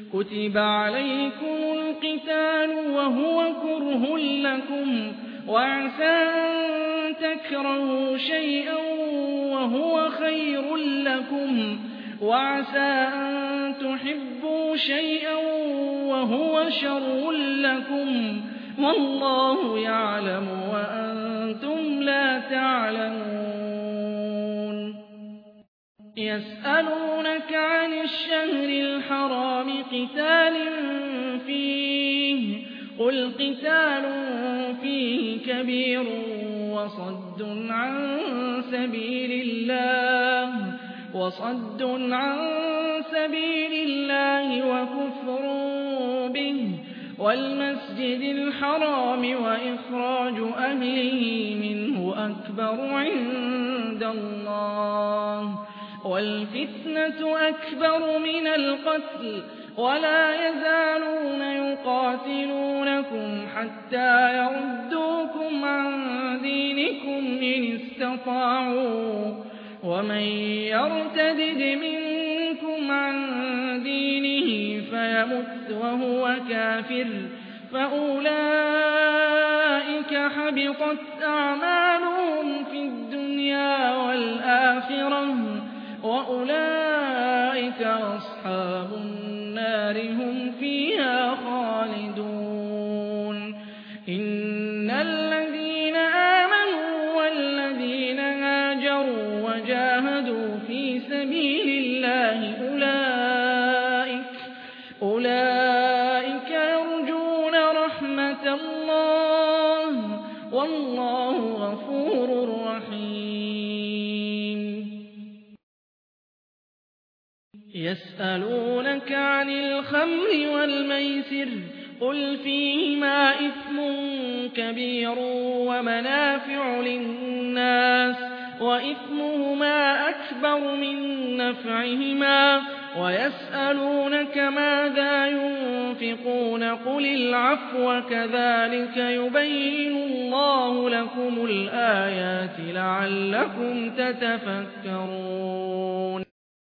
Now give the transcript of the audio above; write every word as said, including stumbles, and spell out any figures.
كتب عليكم القتال وهو كره لكم وعسى أن تكرهوا شيئا وهو خير لكم وعسى أن تحبوا شيئا وهو شر لكم والله يعلم وأنتم لا تعلمون يسألونك عن الشهر الحرام قتال فيه قل قتال فيه كبير وصد عن سبيل الله وصد عن سبيل الله وكفر به والمسجد الحرام وإخراج أهله منه أكبر عند الله والفتنة أكبر من القتل ولا يزالون يقاتلونكم حتى يردوكم عن دينكم إن استطاعوا ومن يرتدد منكم عن دينه فيمت وهو كافر فأولئك حبطت أعمالهم في الدنيا والآخرة وأولئك أصحاب النار هم فيها خالدون إن الذين آمنوا والذين هاجروا وجاهدوا في سبيل الله أولئك أولئك يرجون رحمة الله والله غفور رحيم يسألونك عن الخمر والميسر قل فيهما إثم كبير ومنافع للناس وإثمهما أكبر من نفعهما ويسألونك ماذا ينفقون قل العفو كذلك يبين الله لكم الآيات لعلكم تتفكرون